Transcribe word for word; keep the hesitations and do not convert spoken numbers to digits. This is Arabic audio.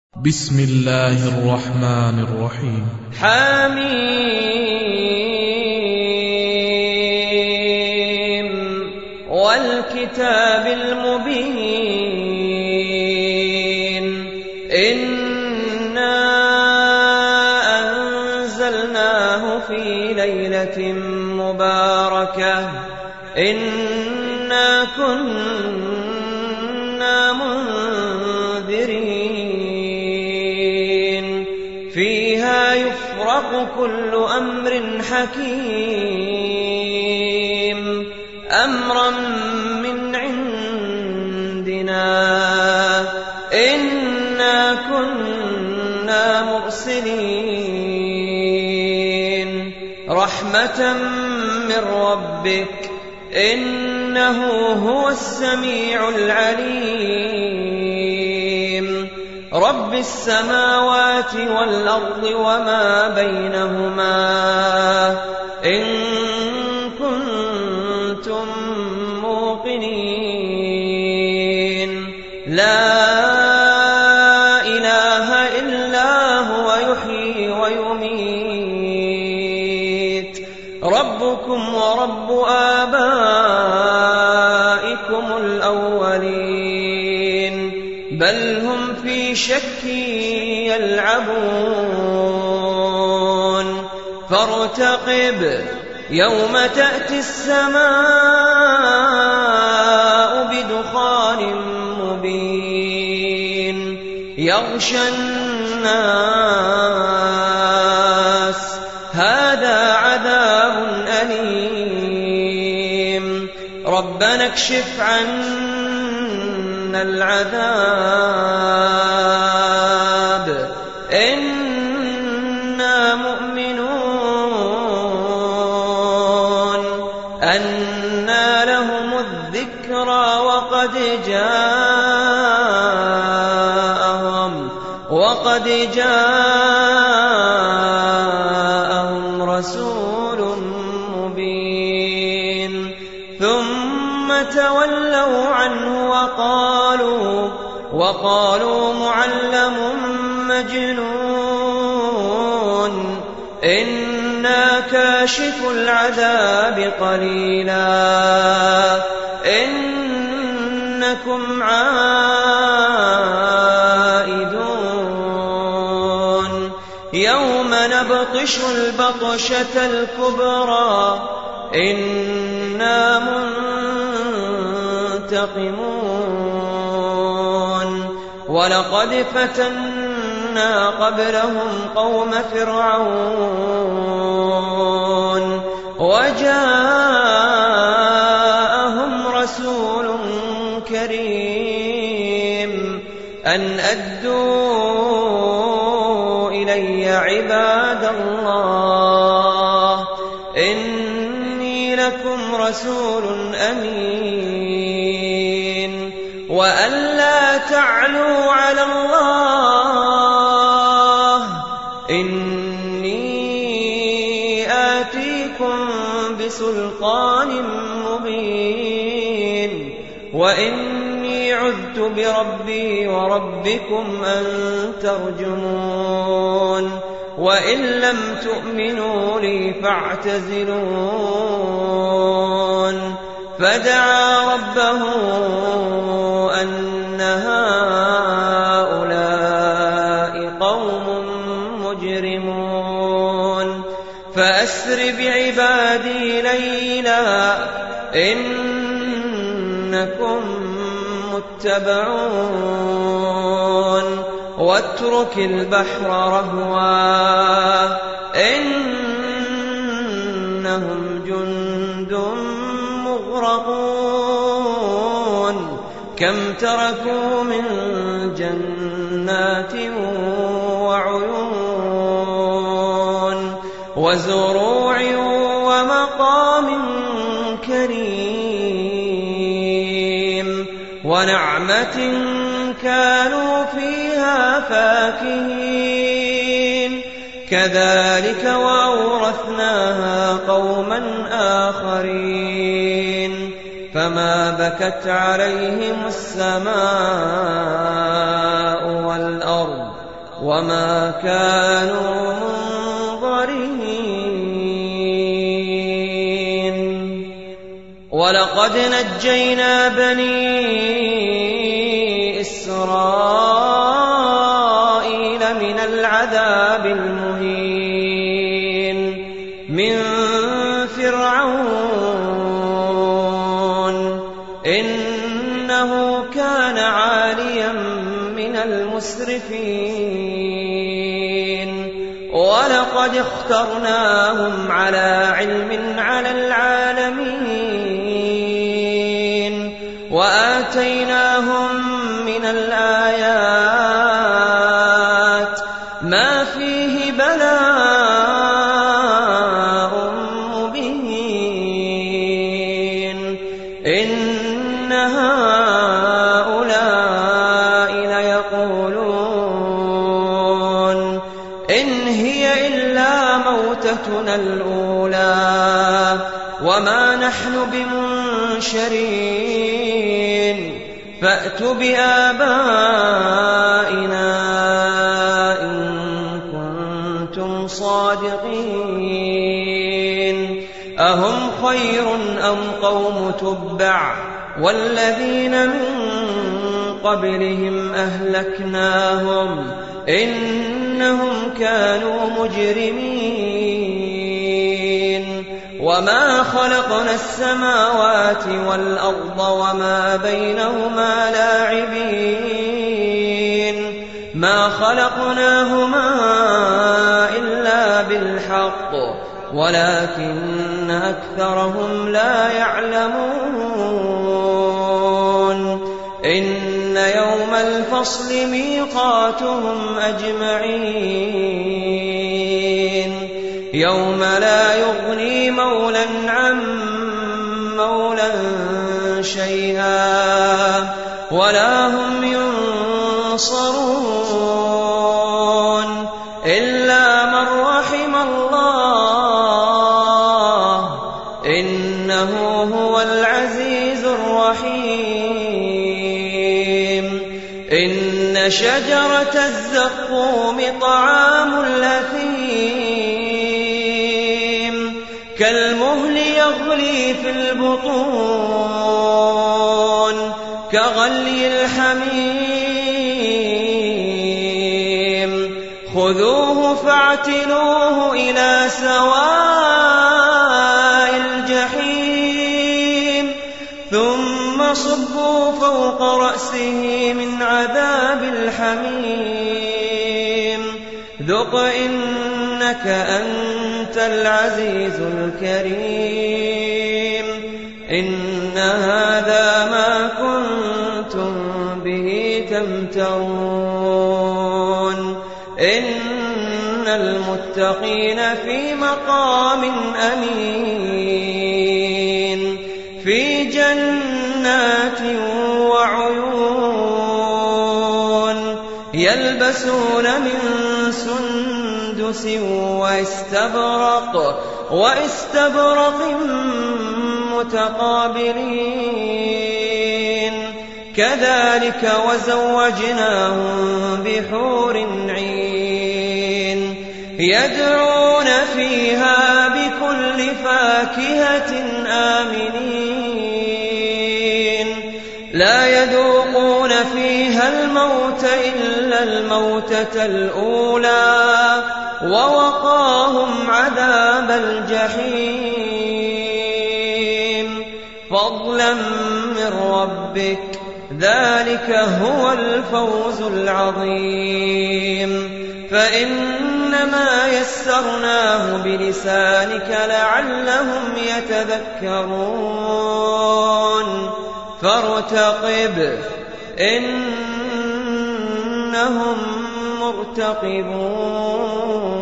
بسم الله الرحمن الرحيم. حميم والكتاب المبين إنا أنزلناه في ليلة مباركة إنا كنا منذرين فيها يفرق كل أمر حكيم أمرا من عندنا إنا كنا مرسلين رحمة من ربك إنه هو السميع العليم رب السماوات والأرض وما بينهما إن كنتم موقنين لا إله إلا هو يحيي ويميت ربكم ورب آبائكم الأولين بل هم في شك يلعبون فارتقب يوم تأتي السماء بدخان مبين يغشى الناس هذا عذاب أليم ربنا اكشف عنا العذاب إنا مؤمنون أنى لهم الذكرى وقد جاءهم وقد جاءهم رسول مبين ثم تولوا عنه وقالوا وقالوا معلم مجنون إنا كاشف العذاب قليلا إنكم عائدون يوم نبطش البطشة الكبرى إنا منتقمون ولقد فتنا قبلهم قوم فرعون وجاءهم رسول كريم أن أدوا إلي عباد الله إني لكم رسول أمين وأن لا تعلوا على الله إني آتيكم بسلطان مبين وإني عذت بربي وربكم أن ترجمون وإن لم تؤمنوا لي فاعتزلون فدعا ربه أن هؤلاء قوم مجرمون فأسر بعبادي ليلا إنكم متبعون واترك البحر رهوا إنهم جند مغرقون كم تركوا من جنات وعيون وزروع ومقام كريم ونعمة كانوا فيها فاكهين كذلك وأورثناها قوما آخرين فما بكت عليهم السماء والأرض وما كانوا منظرين. ولقد نجينا بني إسرائيل من العذاب المهين من فرعون إنه كان عاليا من المسرفين. ولقد اخترناهم على علم على العالمين وآتيناهم من الآيات ما فيه بلاء مبين. إن هؤلاء ليقولون إن هي إلا موتتنا الأولى وما نحن بمنشرين فأتوا بآبائنا إن كنتم صادقين. أهم خير أم قوم تبع والذين من قبلهم أهلكناهم إنهم كانوا مجرمين. وما خلقنا السماوات والأرض وما بينهما لاعبين ما خلقناهما إلا بالحق ولكن أكثرهم لا يعلمون. إن يوم الفصل ميقاتهم أجمعين يوم لا يغني مولى عن مولى شيئا ولا هم ينصرون إلا من رحم الله إنه هو العزيز الرحيم. إن شجرة الزقوم طعام الأثيم كالمهل يغلي في البطون كغلي الحميم. خذوه فاعتلوه إلى سواء الجحيم ثم صبوا فوق رأسه من عذاب الحميم ذق إنك أنت العزيز الكريم. إن هذا ما كنتم به تمترون. إن المتقين في مقام أمين في جنات وعيون يلبسون من سندس واستبرق واستبرق متقابلين كذلك وزوجناهم بحور عين يدعون فيها بكل فاكهة آمنين لا يذوقون فيها الموت إلا الموتة الأولى ووقاهم عذاب الجحيم فضلا من ربك ذلك هو الفوز العظيم. فإنما يسرناه بلسانك لعلهم يتذكرون فارتقب إنهم مرتقبون.